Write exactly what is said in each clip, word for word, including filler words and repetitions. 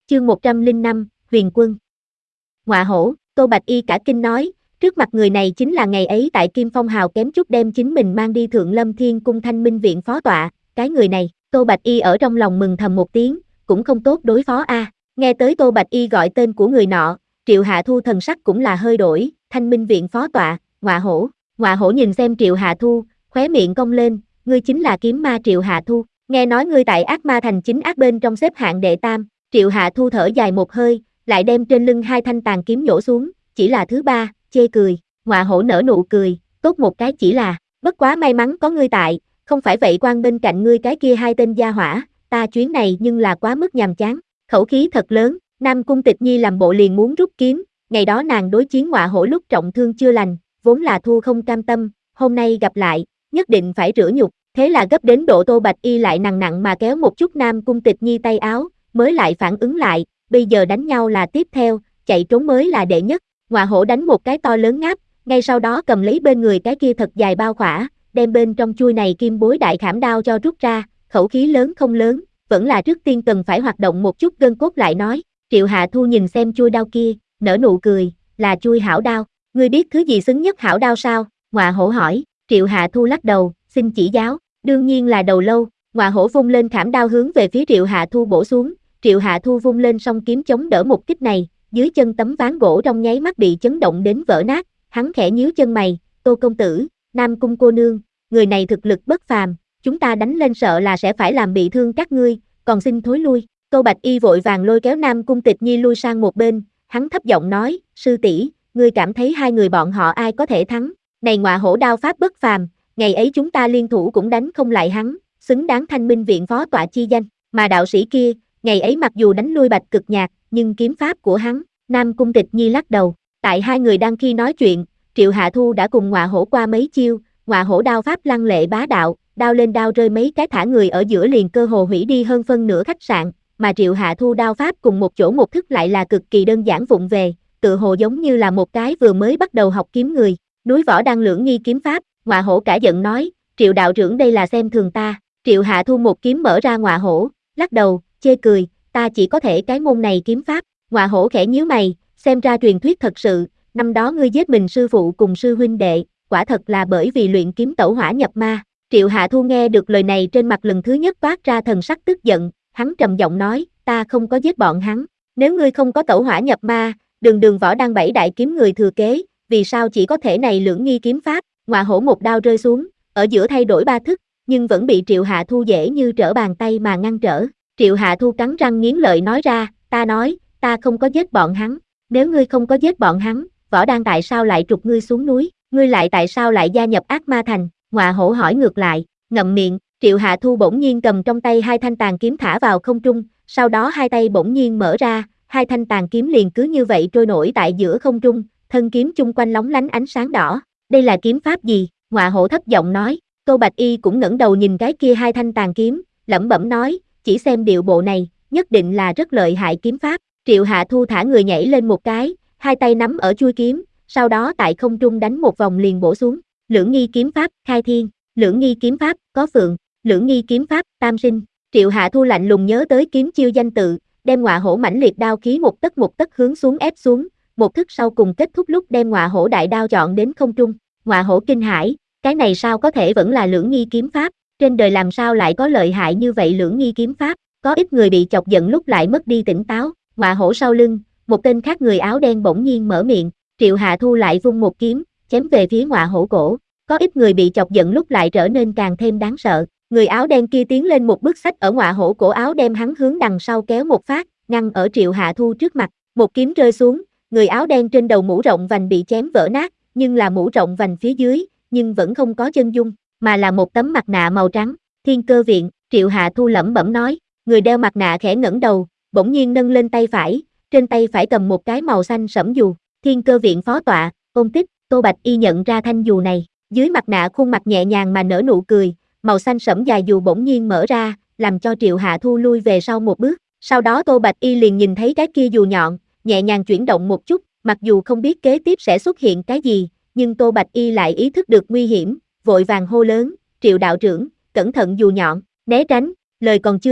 Chương một trăm lẻ năm, Huyền Quân. Ngọa hổ, Tô Bạch Y cả kinh nói, trước mặt người này chính là ngày ấy tại Kim Phong Hào kém chút đem chính mình mang đi Thượng Lâm Thiên Cung Thanh Minh Viện phó tọa, cái người này, Tô Bạch Y ở trong lòng mừng thầm một tiếng, cũng không tốt đối phó a. À. Nghe tới Tô Bạch Y gọi tên của người nọ, Triệu Hạ Thu thần sắc cũng là hơi đổi, Thanh Minh Viện phó tọa, Ngọa hổ. Ngọa hổ nhìn xem Triệu Hạ Thu, khóe miệng cong lên, ngươi chính là kiếm ma Triệu Hạ Thu, nghe nói ngươi tại ác ma thành chính ác bên trong xếp hạng đệ tam. Triệu Hạ Thu thở dài một hơi, lại đem trên lưng hai thanh tàn kiếm nhổ xuống, chỉ là thứ ba, chê cười. Ngọa hổ nở nụ cười, tốt một cái chỉ là, bất quá may mắn có ngươi tại, không phải vậy quan bên cạnh ngươi cái kia hai tên gia hỏa, ta chuyến này nhưng là quá mức nhàm chán. Khẩu khí thật lớn, Nam Cung Tịch Nhi làm bộ liền muốn rút kiếm, ngày đó nàng đối chiến Ngọa hổ lúc trọng thương chưa lành, vốn là thua không cam tâm, hôm nay gặp lại, nhất định phải rửa nhục, thế là gấp đến độ Tô Bạch Y lại nặng nặng mà kéo một chút Nam Cung Tịch Nhi tay áo, mới lại phản ứng lại, bây giờ đánh nhau là tiếp theo, chạy trốn mới là đệ nhất. Ngọa hổ đánh một cái to lớn ngáp, ngay sau đó cầm lấy bên người cái kia thật dài bao khỏa, đem bên trong chui này kim bối đại khảm đao cho rút ra, khẩu khí lớn không lớn, vẫn là trước tiên cần phải hoạt động một chút gân cốt lại nói. Triệu Hạ Thu nhìn xem chui đao kia, nở nụ cười, là chui hảo đao, ngươi biết thứ gì xứng nhất hảo đao sao? Ngọa hổ hỏi. Triệu Hạ Thu lắc đầu, xin chỉ giáo, đương nhiên là đầu lâu. Ngọa hổ vung lên khảm đao hướng về phía Triệu Hạ Thu bổ xuống, Triệu Hạ Thu vung lên song kiếm chống đỡ một kích này, dưới chân tấm ván gỗ trong nháy mắt bị chấn động đến vỡ nát, hắn khẽ nhíu chân mày, Tô công tử, Nam Cung cô nương, người này thực lực bất phàm, chúng ta đánh lên sợ là sẽ phải làm bị thương các ngươi, còn xin thối lui. Tô Bạch Y vội vàng lôi kéo Nam Cung Tịch Nhi lui sang một bên, hắn thấp giọng nói, sư tỷ, ngươi cảm thấy hai người bọn họ ai có thể thắng? Này Ngọa hổ đao pháp bất phàm, ngày ấy chúng ta liên thủ cũng đánh không lại hắn, xứng đáng Thanh Minh Viện phó tọa chi danh, mà đạo sĩ kia, ngày ấy mặc dù đánh lui Bạch Cực Nhạc, nhưng kiếm pháp của hắn, Nam Cung Tịch Nhi lắc đầu. Tại hai người đang khi nói chuyện, Triệu Hạ Thu đã cùng Ngọa hổ qua mấy chiêu, Ngọa hổ đao pháp lăng lệ bá đạo, đao lên đao rơi mấy cái thả người ở giữa liền cơ hồ hủy đi hơn phân nửa khách sạn, mà Triệu Hạ Thu đao pháp cùng một chỗ một thức lại là cực kỳ đơn giản vụng về, tự hồ giống như là một cái vừa mới bắt đầu học kiếm người. Núi Võ đang lưỡng nghi kiếm pháp, Ngọa hổ cả giận nói, Triệu đạo trưởng đây là xem thường ta. Triệu Hạ Thu một kiếm mở ra Ngọa hổ, lắc đầu, chê cười, ta chỉ có thể cái môn này kiếm pháp. Ngọa hổ khẽ nhíu mày, xem ra truyền thuyết thật sự, năm đó ngươi giết mình sư phụ cùng sư huynh đệ, quả thật là bởi vì luyện kiếm tẩu hỏa nhập ma. Triệu Hạ Thu nghe được lời này trên mặt lần thứ nhất toát ra thần sắc tức giận, hắn trầm giọng nói, ta không có giết bọn hắn, nếu ngươi không có tẩu hỏa nhập ma, đường đường võ đang bảy đại kiếm người thừa kế, vì sao chỉ có thể này lưỡng nghi kiếm pháp? Ngọa hổ một đao rơi xuống, ở giữa thay đổi ba thức, nhưng vẫn bị Triệu Hạ Thu dễ như trở bàn tay mà ngăn trở. Triệu Hạ Thu cắn răng nghiến lợi nói ra, ta nói, ta không có giết bọn hắn, nếu ngươi không có giết bọn hắn, võ đang tại sao lại trục ngươi xuống núi, ngươi lại tại sao lại gia nhập ác ma thành? Ngọa hổ hỏi ngược lại, ngậm miệng. Triệu Hạ Thu bỗng nhiên cầm trong tay hai thanh tàn kiếm thả vào không trung, sau đó hai tay bỗng nhiên mở ra, hai thanh tàn kiếm liền cứ như vậy trôi nổi tại giữa không trung, thân kiếm chung quanh lóng lánh ánh sáng đỏ. Đây là kiếm pháp gì? Ngọa hổ thấp giọng nói. Tô Bạch Y cũng ngẩng đầu nhìn cái kia hai thanh tàn kiếm, lẩm bẩm nói, chỉ xem điệu bộ này, nhất định là rất lợi hại kiếm pháp. Triệu Hạ Thu thả người nhảy lên một cái, hai tay nắm ở chuôi kiếm, sau đó tại không trung đánh một vòng liền bổ xuống. Lưỡng nghi kiếm pháp, khai thiên, lưỡng nghi kiếm pháp, có phượng, lưỡng nghi kiếm pháp, tam sinh. Triệu Hạ Thu lạnh lùng nhớ tới kiếm chiêu danh tự, đem Ngọa hổ mãnh liệt đao khí một tấc một tấc hướng xuống ép xuống, một thức sau cùng kết thúc lúc đem Ngọa hổ đại đao chọn đến không trung. Ngọa hổ kinh hãi, cái này sao có thể vẫn là lưỡng nghi kiếm pháp, trên đời làm sao lại có lợi hại như vậy lưỡng nghi kiếm pháp, có ít người bị chọc giận lúc lại mất đi tỉnh táo. Ngọa hổ sau lưng, một tên khác người áo đen bỗng nhiên mở miệng, Triệu Hạ Thu lại vung một kiếm, chém về phía Ngọa hổ cổ, có ít người bị chọc giận lúc lại trở nên càng thêm đáng sợ. Người áo đen kia tiến lên một bước xách ở Ngọa hổ cổ áo đem hắn hướng đằng sau kéo một phát, ngăn ở Triệu Hạ Thu trước mặt, một kiếm rơi xuống, người áo đen trên đầu mũ rộng vành bị chém vỡ nát, nhưng là mũ rộng vành phía dưới, nhưng vẫn không có chân dung, mà là một tấm mặt nạ màu trắng. Thiên Cơ Viện, Triệu Hạ Thu lẩm bẩm nói, người đeo mặt nạ khẽ ngẩng đầu, bỗng nhiên nâng lên tay phải, trên tay phải cầm một cái màu xanh sẫm dù, Thiên Cơ Viện phó tọa, ôn tích. Tô Bạch Y nhận ra thanh dù này, dưới mặt nạ khuôn mặt nhẹ nhàng mà nở nụ cười, màu xanh sẫm dài dù bỗng nhiên mở ra, làm cho Triệu Hạ Thu lui về sau một bước, sau đó Tô Bạch Y liền nhìn thấy cái kia dù nhọn, nhẹ nhàng chuyển động một chút, mặc dù không biết kế tiếp sẽ xuất hiện cái gì, nhưng Tô Bạch Y lại ý thức được nguy hiểm, vội vàng hô lớn, Triệu đạo trưởng, cẩn thận dù nhọn, né tránh. Lời còn chưa dứt,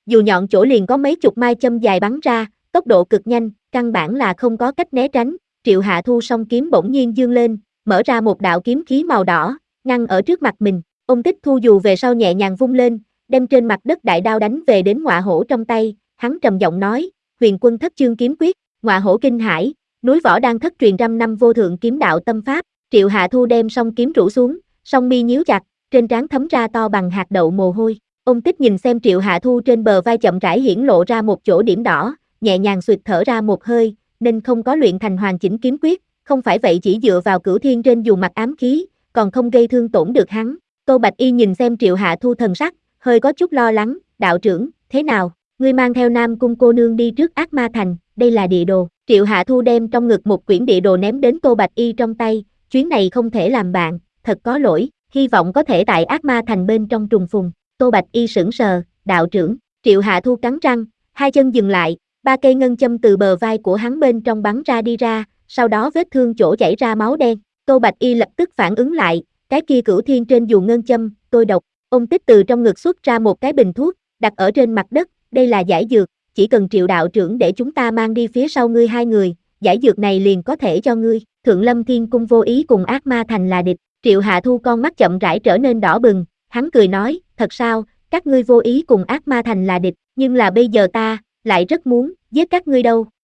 dù nhọn chỗ liền có mấy chục mai châm dài bắn ra, tốc độ cực nhanh, căn bản là không có cách né tránh. Triệu Hạ Thu song kiếm bỗng nhiên giương lên, mở ra một đạo kiếm khí màu đỏ, ngăn ở trước mặt mình. Ông Tích Thu dù về sau nhẹ nhàng vung lên, đem trên mặt đất đại đao đánh về đến Ngọa Hổ trong tay, hắn trầm giọng nói, Huyền Quân Thất Chương Kiếm Quyết. Ngọa Hổ kinh hãi, núi võ đang thất truyền trăm năm vô thượng kiếm đạo tâm pháp. Triệu Hạ Thu đem song kiếm rũ xuống, song mi nhíu chặt, trên trán thấm ra to bằng hạt đậu mồ hôi. Ông Tích nhìn xem Triệu Hạ Thu trên bờ vai chậm rãi hiển lộ ra một chỗ điểm đỏ, nhẹ nhàng suyệt thở ra một hơi, nên không có luyện thành hoàn chỉnh kiếm quyết, không phải vậy chỉ dựa vào Cửu Thiên trên dù mặt ám khí, còn không gây thương tổn được hắn. Tô Bạch Y nhìn xem Triệu Hạ Thu thần sắc, hơi có chút lo lắng, đạo trưởng, thế nào, ngươi mang theo Nam Cung cô nương đi trước Ác Ma Thành, đây là địa đồ. Triệu Hạ Thu đem trong ngực một quyển địa đồ ném đến Tô Bạch Y trong tay, chuyến này không thể làm bạn, thật có lỗi, hy vọng có thể tại Ác Ma Thành bên trong trùng phùng. Tô Bạch Y sững sờ, đạo trưởng. Triệu Hạ Thu cắn răng, hai chân dừng lại, ba cây ngân châm từ bờ vai của hắn bên trong bắn ra đi ra, sau đó vết thương chỗ chảy ra máu đen. Tô Bạch Y lập tức phản ứng lại, cái kia Cửu Thiên trên dù ngân châm, tôi độc. Ông Tích từ trong ngực xuất ra một cái bình thuốc, đặt ở trên mặt đất, đây là giải dược, chỉ cần Triệu đạo trưởng để chúng ta mang đi phía sau ngươi hai người, giải dược này liền có thể cho ngươi. Thượng Lâm Thiên Cung vô ý cùng Ác Ma Thành là địch. Triệu Hạ Thu con mắt chậm rãi trở nên đỏ bừng, hắn cười nói, thật sao, các ngươi vô ý cùng Ác Ma Thành là địch, nhưng là bây giờ ta, lại rất muốn, giết các ngươi đâu.